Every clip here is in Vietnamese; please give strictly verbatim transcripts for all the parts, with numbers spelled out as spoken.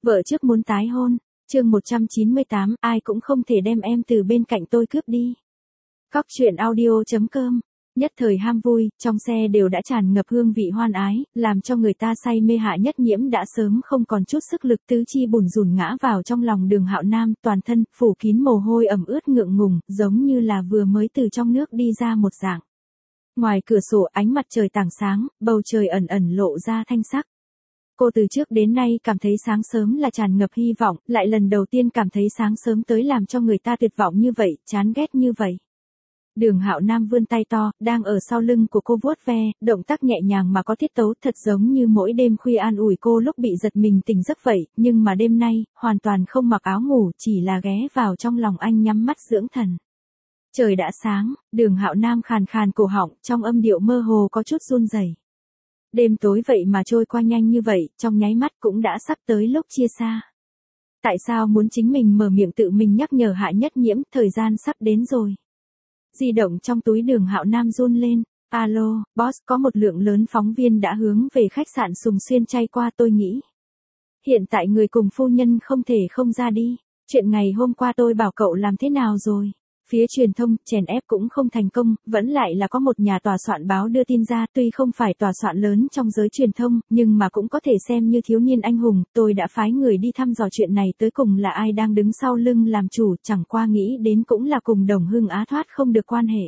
Vợ trước muốn tái hôn, chương một trăm chín mươi tám, ai cũng không thể đem em từ bên cạnh tôi cướp đi. Cóc truyện audio.com, nhất thời ham vui, trong xe đều đã tràn ngập hương vị hoan ái, làm cho người ta say mê. Hạ Nhất Nhiễm đã sớm không còn chút sức lực, tứ chi bùn rùn ngã vào trong lòng Đường Hạo Nam, toàn thân phủ kín mồ hôi ẩm ướt ngượng ngùng, giống như là vừa mới từ trong nước đi ra một dạng. Ngoài cửa sổ ánh mặt trời tảng sáng, bầu trời ẩn ẩn lộ ra thanh sắc. Cô từ trước đến nay cảm thấy sáng sớm là tràn ngập hy vọng, lại lần đầu tiên cảm thấy sáng sớm tới làm cho người ta tuyệt vọng như vậy, chán ghét như vậy. Đường Hạo Nam vươn tay to, đang ở sau lưng của cô vuốt ve, động tác nhẹ nhàng mà có tiết tấu, thật giống như mỗi đêm khuya an ủi cô lúc bị giật mình tỉnh giấc vậy, nhưng mà đêm nay, hoàn toàn không mặc áo ngủ, chỉ là ghé vào trong lòng anh nhắm mắt dưỡng thần. Trời đã sáng, Đường Hạo Nam khàn khàn cổ họng, trong âm điệu mơ hồ có chút run rẩy. Đêm tối vậy mà trôi qua nhanh như vậy, trong nháy mắt cũng đã sắp tới lúc chia xa. Tại sao muốn chính mình mở miệng tự mình nhắc nhở Hạ Nhất Nhiễm, thời gian sắp đến rồi. Di động trong túi Đường Hạo Nam run lên. Alo, boss, có một lượng lớn phóng viên đã hướng về khách sạn Sùng Xuyên chay qua, tôi nghĩ. Hiện tại người cùng phu nhân không thể không ra đi. Chuyện ngày hôm qua tôi bảo cậu làm thế nào rồi? Phía truyền thông, chèn ép cũng không thành công, vẫn lại là có một nhà tòa soạn báo đưa tin ra, tuy không phải tòa soạn lớn trong giới truyền thông, nhưng mà cũng có thể xem như thiếu niên anh hùng, tôi đã phái người đi thăm dò chuyện này tới cùng là ai đang đứng sau lưng làm chủ, chẳng qua nghĩ đến cũng là cùng Đồng Hưng Á thoát không được quan hệ.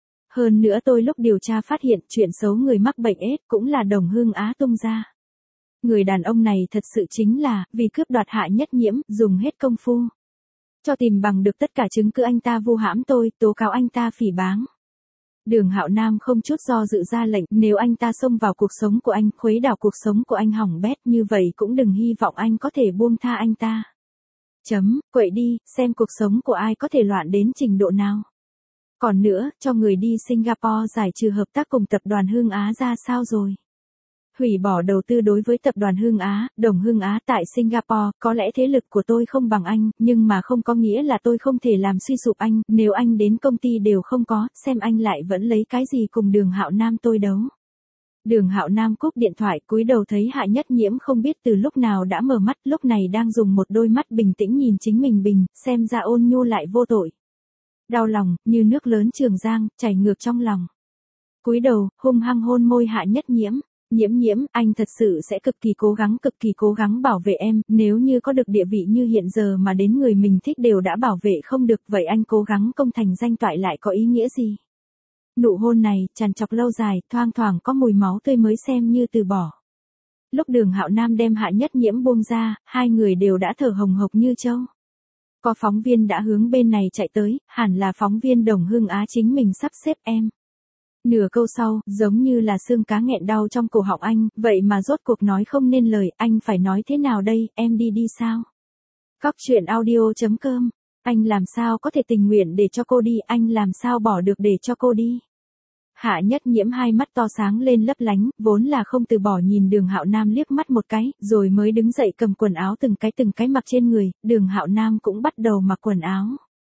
Hơn nữa tôi lúc điều tra phát hiện chuyện xấu người mắc bệnh ết cũng là Đồng Hưng Á tung ra. Người đàn ông này thật sự chính là, vì cướp đoạt Hạ Nhất Nhiễm, dùng hết công phu. Cho tìm bằng được tất cả chứng cứ anh ta vu hãm tôi, tố cáo anh ta phỉ báng. Đường Hạo Nam không chút do dự ra lệnh, nếu anh ta xông vào cuộc sống của anh, khuấy đảo cuộc sống của anh hỏng bét, như vậy cũng đừng hy vọng anh có thể buông tha anh ta. Chấm, quậy đi, xem cuộc sống của ai có thể loạn đến trình độ nào. Còn nữa, cho người đi Singapore giải trừ hợp tác cùng tập đoàn Hưng Á ra sao rồi? Hủy bỏ đầu tư đối với tập đoàn Hưng Á, Đồng Hưng Á tại Singapore, có lẽ thế lực của tôi không bằng anh, nhưng mà không có nghĩa là tôi không thể làm suy sụp anh, nếu anh đến công ty đều không có, xem anh lại vẫn lấy cái gì cùng Đường Hạo Nam tôi đấu. Đường Hạo Nam cúp điện thoại, cúi đầu thấy Hạ Nhất Nhiễm không biết từ lúc nào đã mở mắt, lúc này đang dùng một đôi mắt bình tĩnh nhìn chính mình bình, xem ra ôn nhu lại vô tội. Đau lòng, như nước lớn Trường Giang, chảy ngược trong lòng. Cúi đầu, hung hăng hôn môi Hạ Nhất Nhiễm. Nhiễm Nhiễm, anh thật sự sẽ cực kỳ cố gắng, cực kỳ cố gắng bảo vệ em, nếu như có được địa vị như hiện giờ mà đến người mình thích đều đã bảo vệ không được, vậy anh cố gắng công thành danh toại lại có ý nghĩa gì? Nụ hôn này, trằn trọc lâu dài, thoang thoảng có mùi máu tươi mới xem như từ bỏ. Lúc Đường Hạo Nam đem Hạ Nhất Nhiễm buông ra, hai người đều đã thở hồng hộc như trâu. Có phóng viên đã hướng bên này chạy tới, hẳn là phóng viên Đồng Hưng Á chính mình sắp xếp em. Nửa câu sau, giống như là xương cá nghẹn đau trong cổ họng anh, vậy mà rốt cuộc nói không nên lời, anh phải nói thế nào đây, em đi đi sao? Cóc truyện audio.com, anh làm sao có thể tình nguyện để cho cô đi, anh làm sao bỏ được để cho cô đi? Hạ Nhất Nhiễm hai mắt to sáng lên lấp lánh, vốn là không từ bỏ nhìn Đường Hạo Nam liếc mắt một cái, rồi mới đứng dậy cầm quần áo từng cái từng cái mặc trên người, Đường Hạo Nam cũng bắt đầu mặc quần áo.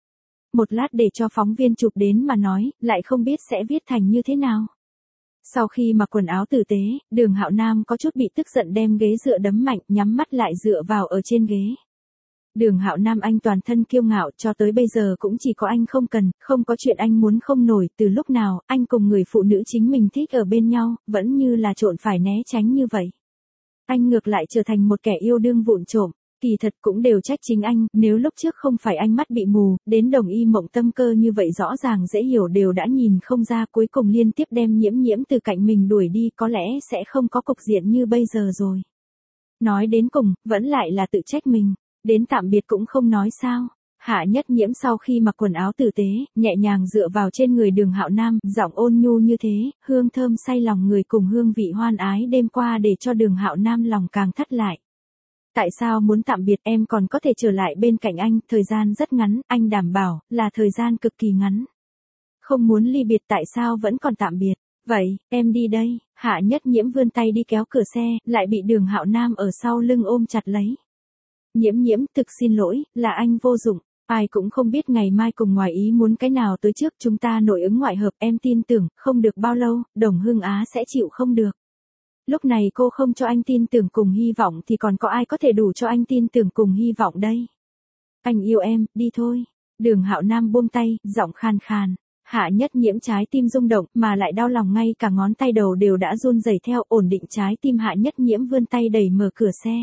Một lát để cho phóng viên chụp đến mà nói, lại không biết sẽ viết thành như thế nào. Sau khi mặc quần áo tử tế, Đường Hạo Nam có chút bị tức giận đem ghế dựa đấm mạnh, nhắm mắt lại dựa vào ở trên ghế. Đường Hạo Nam anh toàn thân kiêu ngạo, cho tới bây giờ cũng chỉ có anh không cần, không có chuyện anh muốn không nổi, từ lúc nào, anh cùng người phụ nữ chính mình thích ở bên nhau, vẫn như là trộn phải né tránh như vậy. Anh ngược lại trở thành một kẻ yêu đương vụng trộm. Kỳ thật cũng đều trách chính anh, nếu lúc trước không phải anh mắt bị mù, đến Đồng Y Mộng tâm cơ như vậy rõ ràng dễ hiểu đều đã nhìn không ra, cuối cùng liên tiếp đem Nhiễm Nhiễm từ cạnh mình đuổi đi, có lẽ sẽ không có cục diện như bây giờ rồi. Nói đến cùng, vẫn lại là tự trách mình, đến tạm biệt cũng không nói sao. Hạ Nhất Nhiễm sau khi mặc quần áo tử tế, nhẹ nhàng dựa vào trên người Đường Hạo Nam, giọng ôn nhu như thế, hương thơm say lòng người cùng hương vị hoan ái đêm qua để cho Đường Hạo Nam lòng càng thắt lại. Tại sao muốn tạm biệt, em còn có thể trở lại bên cạnh anh, thời gian rất ngắn, anh đảm bảo, là thời gian cực kỳ ngắn. Không muốn ly biệt tại sao vẫn còn tạm biệt, vậy, em đi đây, Hạ Nhất Nhiễm vươn tay đi kéo cửa xe, lại bị Đường Hạo Nam ở sau lưng ôm chặt lấy. Nhiễm Nhiễm, thực xin lỗi, là anh vô dụng, ai cũng không biết ngày mai cùng ngoài ý muốn cái nào tới trước, chúng ta nội ứng ngoại hợp, em tin tưởng, không được bao lâu, Đồng Hưng Á sẽ chịu không được. Lúc này cô không cho anh tin tưởng cùng hy vọng thì còn có ai có thể đủ cho anh tin tưởng cùng hy vọng đây. Anh yêu em, đi thôi. Đường Hạo Nam buông tay, giọng khàn khàn. Hạ Nhất Nhiễm trái tim rung động, mà lại đau lòng ngay cả ngón tay đầu đều đã run rẩy theo, ổn định trái tim Hạ Nhất Nhiễm vươn tay đẩy mở cửa xe.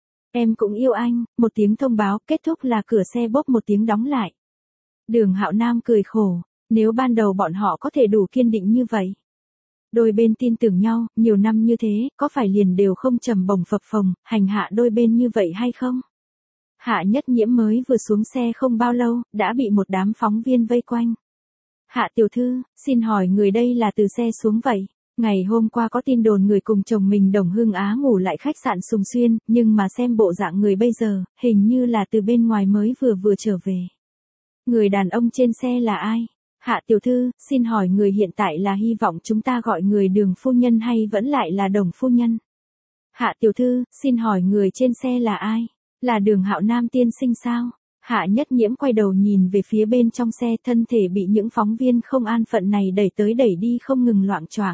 Em cũng yêu anh, một tiếng thông báo, kết thúc là cửa xe bốp một tiếng đóng lại. Đường Hạo Nam cười khổ, nếu ban đầu bọn họ có thể đủ kiên định như vậy. Đôi bên tin tưởng nhau, nhiều năm như thế, có phải liền đều không trầm bồng phập phồng, hành hạ đôi bên như vậy hay không? Hạ Nhất Nhiễm mới vừa xuống xe không bao lâu, đã bị một đám phóng viên vây quanh. Hạ tiểu thư, xin hỏi người đây là từ xe xuống vậy? Ngày hôm qua có tin đồn người cùng chồng mình Đồng Hương Á ngủ lại khách sạn Sùng Xuyên, nhưng mà xem bộ dạng người bây giờ, hình như là từ bên ngoài mới vừa vừa trở về. Người đàn ông trên xe là ai? Hạ tiểu thư, xin hỏi người hiện tại là hy vọng chúng ta gọi người Đường phu nhân hay vẫn lại là Đồng phu nhân? Hạ tiểu thư, xin hỏi người trên xe là ai? Là Đường Hạo Nam tiên sinh sao? Hạ Nhất Nhiễm quay đầu nhìn về phía bên trong xe, thân thể bị những phóng viên không an phận này đẩy tới đẩy đi không ngừng loạng choạng.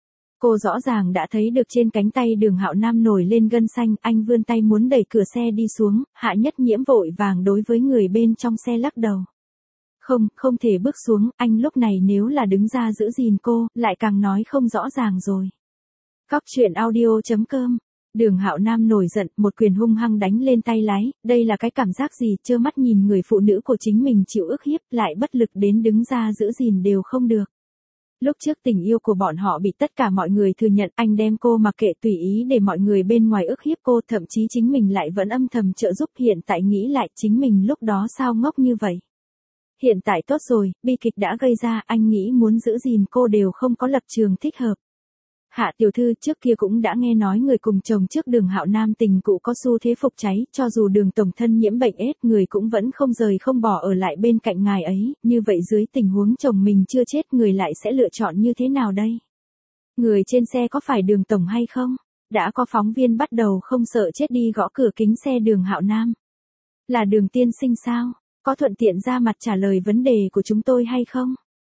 Cô rõ ràng đã thấy được trên cánh tay Đường Hạo Nam nổi lên gân xanh, anh vươn tay muốn đẩy cửa xe đi xuống, Hạ Nhất Nhiễm vội vàng đối với người bên trong xe lắc đầu. Không, không thể bước xuống, anh lúc này nếu là đứng ra giữ gìn cô, lại càng nói không rõ ràng rồi. Cóc truyện audio chấm com. Đường Hạo Nam nổi giận, một quyền hung hăng đánh lên tay lái, đây là cái cảm giác gì, trơ mắt nhìn người phụ nữ của chính mình chịu ức hiếp, lại bất lực đến đứng ra giữ gìn đều không được. Lúc trước tình yêu của bọn họ bị tất cả mọi người thừa nhận, anh đem cô mặc kệ tùy ý để mọi người bên ngoài ức hiếp cô, thậm chí chính mình lại vẫn âm thầm trợ giúp, hiện tại nghĩ lại chính mình lúc đó sao ngốc như vậy. Hiện tại tốt rồi, bi kịch đã gây ra, anh nghĩ muốn giữ gìn cô đều không có lập trường thích hợp. Hạ tiểu thư, trước kia cũng đã nghe nói người cùng chồng trước Đường Hạo Nam tình cũ có xu thế phục cháy, cho dù Đường tổng thân nhiễm bệnh ết, người cũng vẫn không rời không bỏ ở lại bên cạnh ngài ấy, như vậy dưới tình huống chồng mình chưa chết người lại sẽ lựa chọn như thế nào đây? Người trên xe có phải Đường tổng hay không? Đã có phóng viên bắt đầu không sợ chết đi gõ cửa kính xe Đường Hạo Nam. Là Đường tiên sinh sao? Có thuận tiện ra mặt trả lời vấn đề của chúng tôi hay không?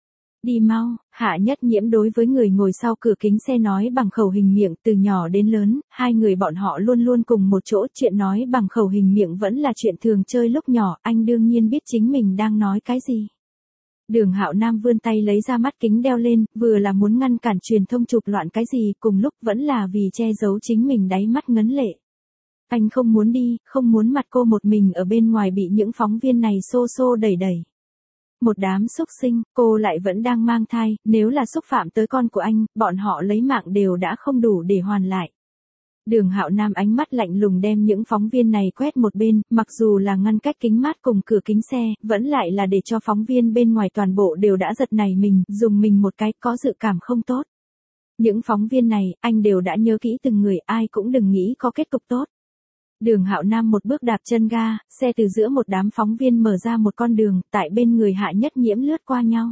Đi mau, Hạ Nhất Nhiễm đối với người ngồi sau cửa kính xe nói bằng khẩu hình miệng, từ nhỏ đến lớn, hai người bọn họ luôn luôn cùng một chỗ, chuyện nói bằng khẩu hình miệng vẫn là chuyện thường chơi lúc nhỏ, anh đương nhiên biết chính mình đang nói cái gì. Đường Hạo Nam vươn tay lấy ra mắt kính đeo lên, vừa là muốn ngăn cản truyền thông chụp loạn cái gì, cùng lúc vẫn là vì che giấu chính mình đáy mắt ngấn lệ. Anh không muốn đi, không muốn mặt cô một mình ở bên ngoài bị những phóng viên này xô xô đẩy đẩy. Một đám xúc sinh, cô lại vẫn đang mang thai, nếu là xúc phạm tới con của anh, bọn họ lấy mạng đều đã không đủ để hoàn lại. Đường Hạo Nam ánh mắt lạnh lùng đem những phóng viên này quét một bên, mặc dù là ngăn cách kính mát cùng cửa kính xe, vẫn lại là để cho phóng viên bên ngoài toàn bộ đều đã giật nảy mình, dùng mình một cái, có dự cảm không tốt. Những phóng viên này, anh đều đã nhớ kỹ từng người, ai cũng đừng nghĩ có kết cục tốt. Đường Hạo Nam một bước đạp chân ga, xe từ giữa một đám phóng viên mở ra một con đường, tại bên người Hạ Nhất Nhiễm lướt qua nhau.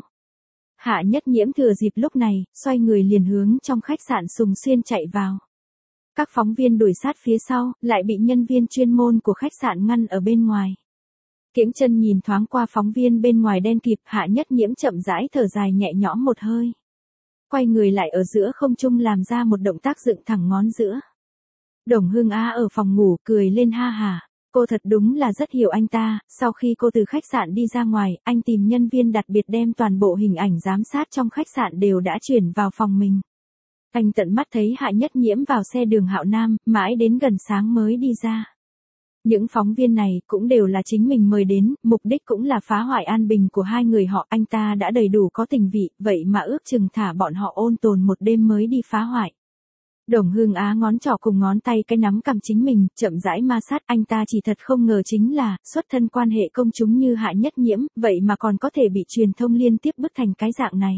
Hạ Nhất Nhiễm thừa dịp lúc này, xoay người liền hướng trong khách sạn Sùng Xuyên chạy vào. Các phóng viên đuổi sát phía sau, lại bị nhân viên chuyên môn của khách sạn ngăn ở bên ngoài. Kiễng chân nhìn thoáng qua phóng viên bên ngoài đen kịt, Hạ Nhất Nhiễm chậm rãi thở dài nhẹ nhõm một hơi. Quay người lại ở giữa không trung làm ra một động tác dựng thẳng ngón giữa. Đồng Hương Á ở phòng ngủ cười lên ha hà, cô thật đúng là rất hiểu anh ta, sau khi cô từ khách sạn đi ra ngoài, anh tìm nhân viên đặc biệt đem toàn bộ hình ảnh giám sát trong khách sạn đều đã chuyển vào phòng mình. Anh tận mắt thấy Hạ Nhất Nhiễm vào xe Đường Hạo Nam, mãi đến gần sáng mới đi ra. Những phóng viên này cũng đều là chính mình mời đến, mục đích cũng là phá hoại an bình của hai người họ, anh ta đã đầy đủ có tình vị, vậy mà ước chừng thả bọn họ ôn tồn một đêm mới đi phá hoại. Đồng Hương Á ngón trỏ cùng ngón tay cái nắm cầm chính mình, chậm rãi ma sát, anh ta chỉ thật không ngờ chính là, xuất thân quan hệ công chúng như Hạ Nhất Nhiễm, vậy mà còn có thể bị truyền thông liên tiếp bức thành cái dạng này.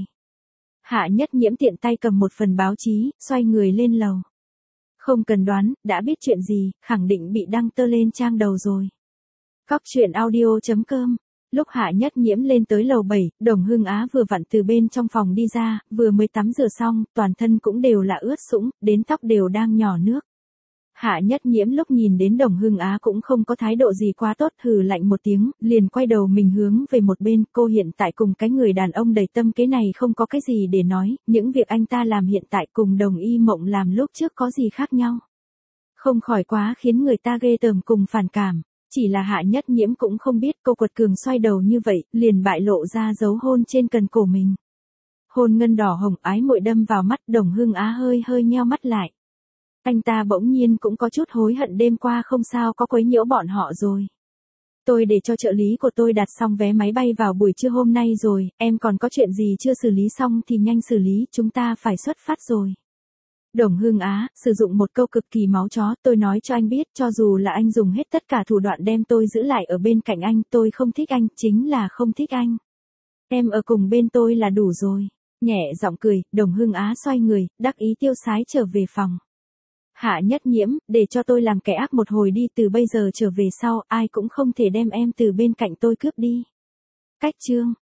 Hạ Nhất Nhiễm tiện tay cầm một phần báo chí, xoay người lên lầu. Không cần đoán, đã biết chuyện gì, khẳng định bị đăng tơ lên trang đầu rồi. Cóc truyện audio chấm com. Lúc Hạ Nhất Nhiễm lên tới lầu bảy, Đồng Hương Á vừa vặn từ bên trong phòng đi ra, vừa mới tắm rửa xong, toàn thân cũng đều là ướt sũng, đến tóc đều đang nhỏ nước. Hạ Nhất Nhiễm lúc nhìn đến Đồng Hưng Á cũng không có thái độ gì quá tốt, hừ lạnh một tiếng, liền quay đầu mình hướng về một bên, cô hiện tại cùng cái người đàn ông đầy tâm kế này không có cái gì để nói, những việc anh ta làm hiện tại cùng Đồng Y Mộng làm lúc trước có gì khác nhau. Không khỏi quá khiến người ta ghê tởm cùng phản cảm, chỉ là Hạ Nhất Nhiễm cũng không biết cô quật cường xoay đầu như vậy, liền bại lộ ra dấu hôn trên cần cổ mình. Hôn ngân đỏ hồng ái muội đâm vào mắt, Đồng Hưng Á hơi hơi nheo mắt lại. Anh ta bỗng nhiên cũng có chút hối hận đêm qua không sao có quấy nhiễu bọn họ rồi. Tôi để cho trợ lý của tôi đặt xong vé máy bay vào buổi trưa hôm nay rồi, em còn có chuyện gì chưa xử lý xong thì nhanh xử lý, chúng ta phải xuất phát rồi. Đồng Hưng Á, sử dụng một câu cực kỳ máu chó, tôi nói cho anh biết, cho dù là anh dùng hết tất cả thủ đoạn đem tôi giữ lại ở bên cạnh anh, tôi không thích anh, chính là không thích anh. Em ở cùng bên tôi là đủ rồi. Nhẹ giọng cười, Đồng Hưng Á xoay người, đắc ý tiêu sái trở về phòng. Hạ Nhất Nhiễm, để cho tôi làm kẻ ác một hồi đi, từ bây giờ trở về sau, ai cũng không thể đem em từ bên cạnh tôi cướp đi. Cách chương